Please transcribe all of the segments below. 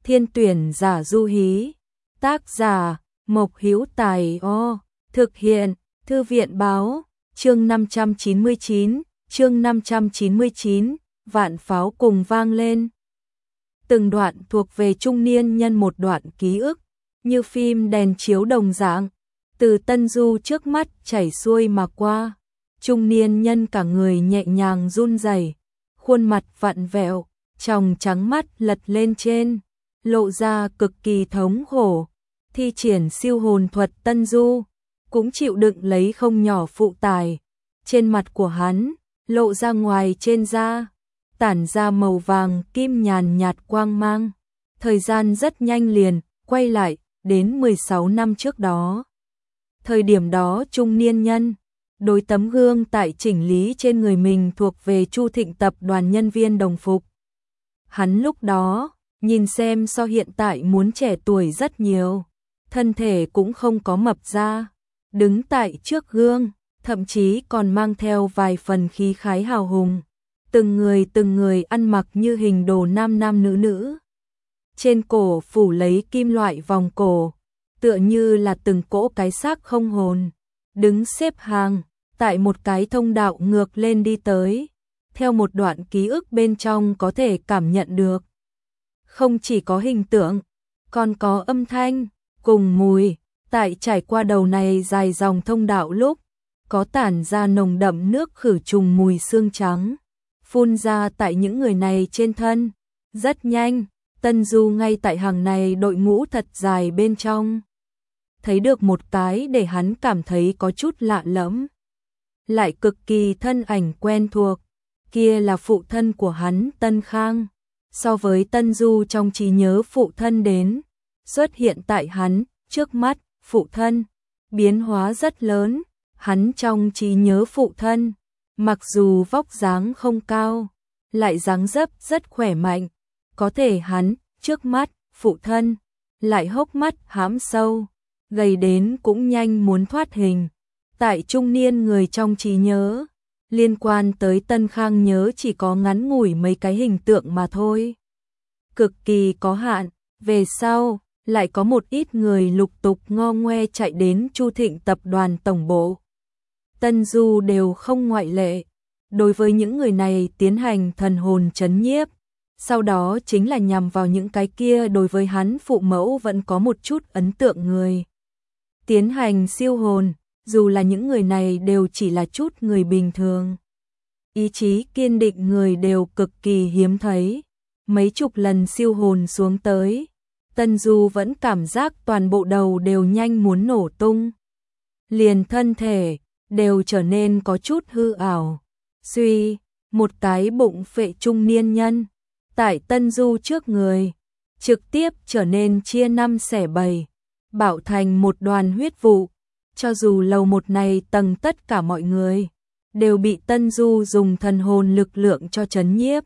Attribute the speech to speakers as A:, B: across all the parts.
A: Thiên tuyển giả Du Hí. Tác giả Mộc Hữu Tài. Thực hiện Thư viện báo. Chương 599, vạn pháo cùng vang lên. Từng đoạn thuộc về trung niên nhân, một đoạn ký ức, như phim đèn chiếu đồng dạng, từ Tân Du trước mắt chảy xuôi mà qua. Trung niên nhân cả người nhẹ nhàng run rẩy, khuôn mặt vặn vẹo, tròng trắng mắt lật lên trên, lộ ra cực kỳ thống khổ. Thi triển siêu hồn thuật Tân Du cũng chịu đựng lấy không nhỏ phụ tải. Trên mặt của hắn, lộ ra ngoài trên da, tản ra màu vàng kim nhàn nhạt quang mang. Thời gian rất nhanh liền quay lại đến 16 năm trước đó. Thời điểm đó trung niên nhân đối tấm gương tại chỉnh lý trên người mình thuộc về Chu Thịnh tập đoàn nhân viên đồng phục. Hắn lúc đó nhìn xem so hiện tại muốn trẻ tuổi rất nhiều, thân thể cũng không có mập ra, đứng tại trước gương, thậm chí còn mang theo vài phần khí khái hào hùng. Từng người ăn mặc như hình đồ nam nam nữ nữ. Trên cổ phủ lấy kim loại vòng cổ, tựa như là từng cỗ cái xác không hồn, đứng xếp hàng tại một cái thông đạo ngược lên đi tới. Theo một đoạn ký ức bên trong có thể cảm nhận được, không chỉ có hình tượng, còn có âm thanh cùng mùi. Tại trải qua đầu này dài dòng thông đạo lúc, có tản ra nồng đậm nước khử trùng mùi xương trắng, phun ra tại những người này trên thân. Rất nhanh, Tân Du ngay tại hàng này đội ngũ thật dài bên trong, thấy được một cái để hắn cảm thấy có chút lạ lẫm, lại cực kỳ thân ảnh quen thuộc. Kia là phụ thân của hắn Tân Khang. So với Tân Du trong trí nhớ phụ thân đến xuất hiện tại hắn trước mắt, phụ thân biến hóa rất lớn. Hắn trong trí nhớ phụ thân, mặc dù vóc dáng không cao, lại dáng dấp rất khỏe mạnh, có thể hắn trước mắt phụ thân lại hốc mắt hãm sâu, gầy đến cũng nhanh muốn thoát hình. Tại trung niên người trong trí nhớ, liên quan tới Tân Khang nhớ chỉ có ngắn ngủi mấy cái hình tượng mà thôi, cực kỳ có hạn. Về sau lại có một ít người lục tục ngo ngoe chạy đến Chu Thịnh tập đoàn tổng bộ. Tân Du đều không ngoại lệ, đối với những người này tiến hành thần hồn trấn nhiếp, sau đó chính là nhằm vào những cái kia đối với hắn phụ mẫu vẫn có một chút ấn tượng người, tiến hành siêu hồn. Dù là những người này đều chỉ là chút người bình thường, ý chí kiên định người đều cực kỳ hiếm thấy. Mấy chục lần siêu hồn xuống tới, Tân Du vẫn cảm giác toàn bộ đầu đều nhanh muốn nổ tung, liền thân thể đều trở nên có chút hư ảo. Suy, một cái bụng phệ trung niên nhân tại Tân Du trước người, trực tiếp trở nên chia năm xẻ bảy, bạo thành một đoàn huyết vụ. Cho dù lầu một này tầng tất cả mọi người đều bị Tân Du dùng thần hồn lực lượng cho trấn nhiếp.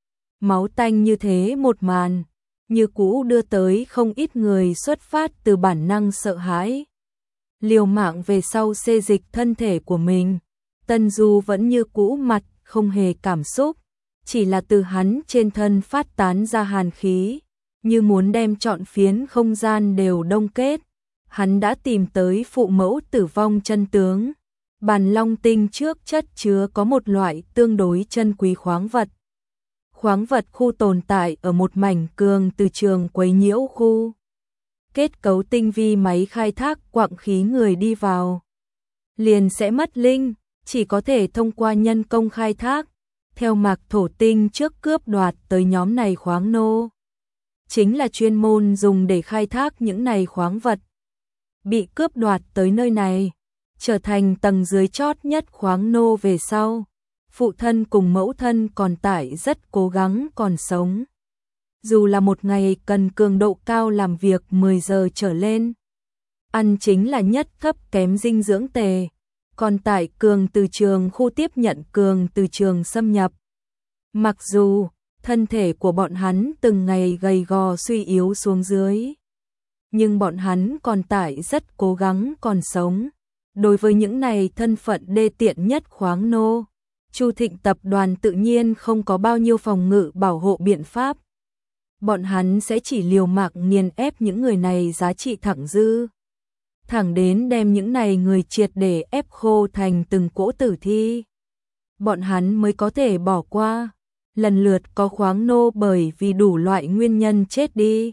A: Máu tanh như thế một màn, như cũ đưa tới không ít người xuất phát từ bản năng sợ hãi, liều mạng về sau xê dịch thân thể của mình. Tân Du vẫn như cũ mặt không hề cảm xúc, chỉ là từ hắn trên thân phát tán ra hàn khí, như muốn đem trọn phiến không gian đều đông kết. Hắn đã tìm tới phụ mẫu tử vong chân tướng. Bàn long tinh trước chất chứa có một loại tương đối chân quý khoáng vật. Khoáng vật khu tồn tại ở một mảnh cường từ trường quấy nhiễu khu. Kết cấu tinh vi, máy khai thác quặng khí người đi vào liền sẽ mất linh, chỉ có thể thông qua nhân công khai thác. Theo Mạc Thổ Tinh trước cướp đoạt tới nhóm này khoáng nô, chính là chuyên môn dùng để khai thác những này khoáng vật. Bị cướp đoạt tới nơi này, trở thành tầng dưới chót nhất khoáng nô về sau, phụ thân cùng mẫu thân còn tại rất cố gắng còn sống. Dù là một ngày cần cường độ cao làm việc 10 giờ trở lên, ăn chính là nhất thấp kém dinh dưỡng tề, còn tại cường từ trường khu tiếp nhận cường từ trường xâm nhập. Mặc dù thân thể của bọn hắn từng ngày gầy gò suy yếu xuống dưới, nhưng bọn hắn còn tại rất cố gắng còn sống. Đối với những này thân phận đê tiện nhất khoáng nô, Chu Thịnh tập đoàn tự nhiên không có bao nhiêu phòng ngự bảo hộ biện pháp. bọn hắn sẽ chỉ liều mạng nghiền ép những người này giá trị thẳng dư. Thẳng đến đem những này người triệt để ép khô thành từng cỗ tử thi. Bọn hắn mới có thể bỏ qua. Lần lượt có khoáng nô bởi vì đủ loại nguyên nhân chết đi.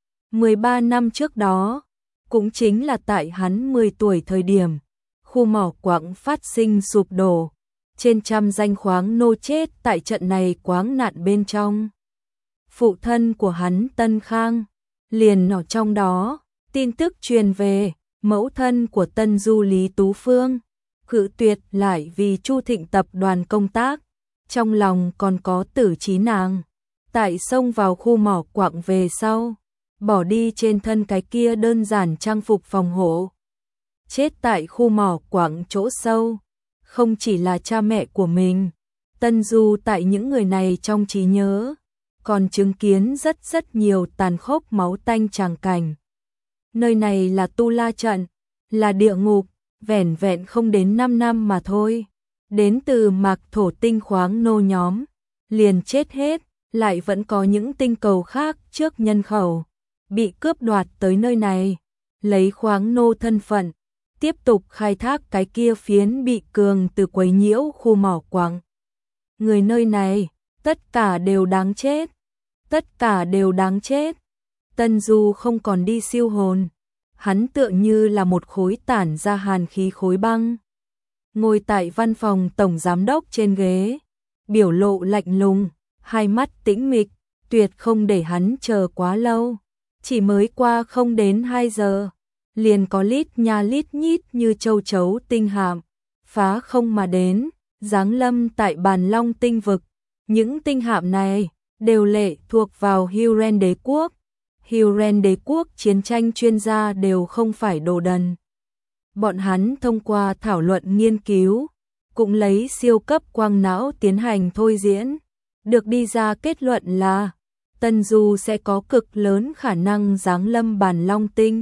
A: 13 năm trước đó, cũng chính là tại hắn 10 tuổi thời điểm, khu mỏ quặng phát sinh sụp đổ, trên trăm danh khoáng nô chết tại trận này quáng nạn bên trong. Phụ thân của hắn Tân Khang, liền ở trong đó, tin tức truyền về, mẫu thân của Tân Du Lý Tú Phương, cự tuyệt lại vì Chu Thịnh tập đoàn công tác, trong lòng còn có tử trí nàng, tại xông vào khu mỏ quặng về sau, bỏ đi trên thân cái kia đơn giản trang phục phòng hộ. Chết tại khu mỏ quặng chỗ sâu, không chỉ là cha mẹ của mình, Tân Du tại những người này trong trí nhớ, còn chứng kiến rất nhiều tàn khốc máu tanh tràng cảnh. Nơi này là Tu La Trận, là địa ngục, vẻn vẹn không đến 5 năm mà thôi. Đến từ mạc thổ tinh khoáng nô nhóm, liền chết hết, lại vẫn có những tinh cầu khác trước nhân khẩu, bị cướp đoạt tới nơi này, lấy khoáng nô thân phận, tiếp tục khai thác cái kia phiến bị cường từ quấy nhiễu khu mỏ quặng. Người nơi này, tất cả đều đáng chết, tất cả đều đáng chết. Tân Du không còn đi siêu hồn, hắn tựa như là một khối tản ra hàn khí khối băng. Ngồi tại văn phòng tổng giám đốc trên ghế, biểu lộ lạnh lùng, hai mắt tĩnh mịch, tuyệt không để hắn chờ quá lâu. Chỉ mới qua không đến 2 giờ, liền có lít nha lít nhít như châu chấu tinh hạm, phá không mà đến, giáng lâm tại Bàn Long tinh vực. Những tinh hạm này đều lệ thuộc vào Huren đế quốc. Huren đế quốc chiến tranh chuyên gia đều không phải đồ đần. Bọn hắn thông qua thảo luận nghiên cứu, cũng lấy siêu cấp quang não tiến hành thôi diễn, được đi ra kết luận là Tân Du sẽ có cực lớn khả năng giáng lâm Bàn Long tinh,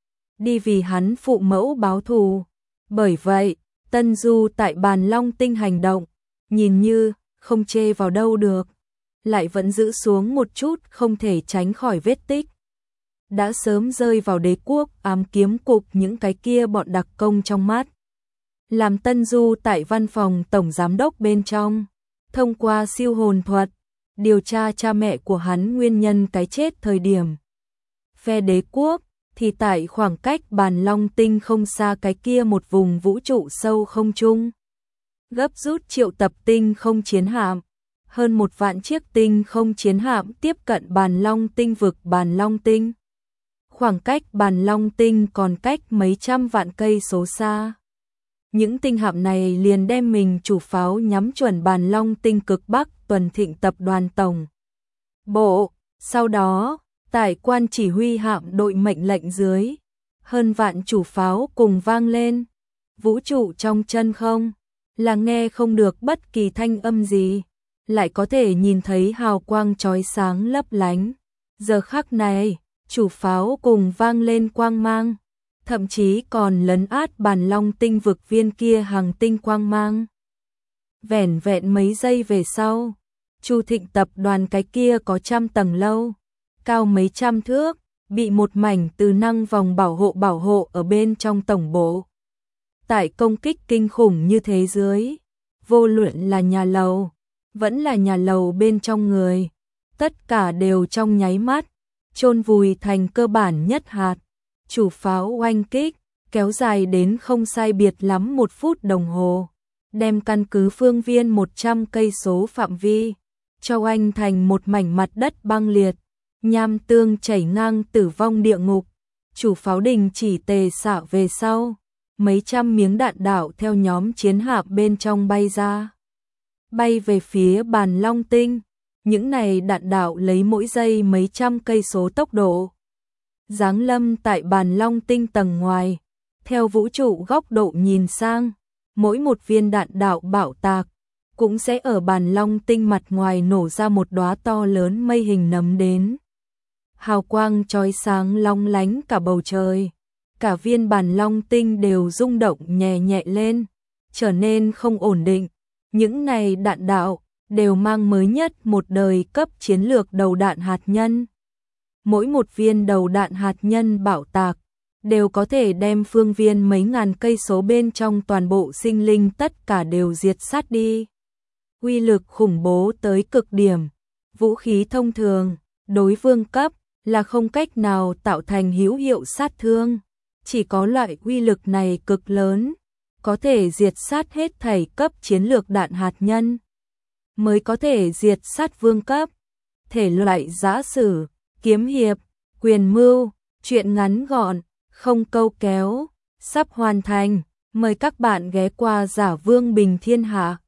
A: đi vì hắn phụ mẫu báo thù. Bởi vậy, Tân Du tại Bàn Long tinh hành động, nhìn như không chê vào đâu được, lại vẫn giữ xuống một chút không thể tránh khỏi vết tích. Đã sớm rơi vào đế quốc ám kiếm cục những cái kia bọn đặc công trong mắt. Làm Tân Du tại văn phòng tổng giám đốc bên trong, thông qua siêu hồn thuật, điều tra cha mẹ của hắn nguyên nhân cái chết thời điểm. Phe đế quốc thì tại khoảng cách Bàn Long tinh không xa cái kia một vùng vũ trụ sâu không trung. Gấp rút triệu tập tinh không chiến hạm, hơn 1 vạn chiếc tinh không chiến hạm tiếp cận Bàn Long tinh vực Bàn Long tinh. Khoảng cách Bàn Long tinh còn cách mấy trăm vạn cây số xa. Những tinh hạm này liền đem mình chủ pháo nhắm chuẩn Bàn Long tinh cực Bắc Tuần Thịnh tập đoàn tổng bộ. Sau đó, tại quan chỉ huy hạm đội mệnh lệnh dưới, hơn vạn chủ pháo cùng vang lên. Vũ trụ trong chân không, là nghe không được bất kỳ thanh âm gì, lại có thể nhìn thấy hào quang chói sáng lấp lánh. Giờ khắc này, chủ pháo cùng vang lên quang mang, thậm chí còn lấn át Bàn Long tinh vực viên kia hàng tinh quang mang. Vẻn vẹn mấy giây về sau, Chu Thịnh tập đoàn cái kia có 100 tầng lâu, cao mấy trăm thước, bị một mảnh từ năng vòng bảo hộ ở bên trong tổng bộ. Tại công kích kinh khủng như thế dưới, vô luận là nhà lầu, vẫn là nhà lầu bên trong người, tất cả đều trong nháy mắt chôn vùi thành cơ bản nhất hạt. Chủ pháo oanh kích, kéo dài đến không sai biệt lắm 1 phút đồng hồ, đem căn cứ phương viên 100 cây số phạm vi, cho oanh thành một mảnh mặt đất băng liệt, nham tương chảy ngang tử vong địa ngục. Chủ pháo đình chỉ tề xạ về sau, mấy trăm miếng đạn đạo theo nhóm chiến hạm bên trong bay ra, bay về phía Bàn Long tinh. Những này đạn đạo lấy mỗi giây mấy trăm cây số tốc độ giáng lâm tại Bàn Long tinh tầng ngoài. Theo vũ trụ góc độ nhìn sang, mỗi một viên đạn đạo bạo tạc cũng sẽ ở Bàn Long tinh mặt ngoài nổ ra một đóa to lớn mây hình nấm đến. Hào quang chói sáng long lánh cả bầu trời, cả viên Bàn Long tinh đều rung động nhẹ nhẹ lên, trở nên không ổn định. Những này đạn đạo đều mang mới nhất một đời cấp chiến lược đầu đạn hạt nhân. mỗi một viên đầu đạn hạt nhân bạo tạc đều có thể đem phương viên mấy ngàn cây số bên trong toàn bộ sinh linh tất cả đều diệt sát đi. Uy lực khủng bố tới cực điểm, vũ khí thông thường, đối vương cấp là không cách nào tạo thành hữu hiệu sát thương, chỉ có loại uy lực này cực lớn, có thể diệt sát hết thảy cấp chiến lược đạn hạt nhân, mới có thể diệt sát vương cấp. Thể loại giã sử, kiếm hiệp, quyền mưu, truyện ngắn gọn, không câu kéo, sắp hoàn thành, mời các bạn ghé qua Giả Vương Bình Thiên Hạ.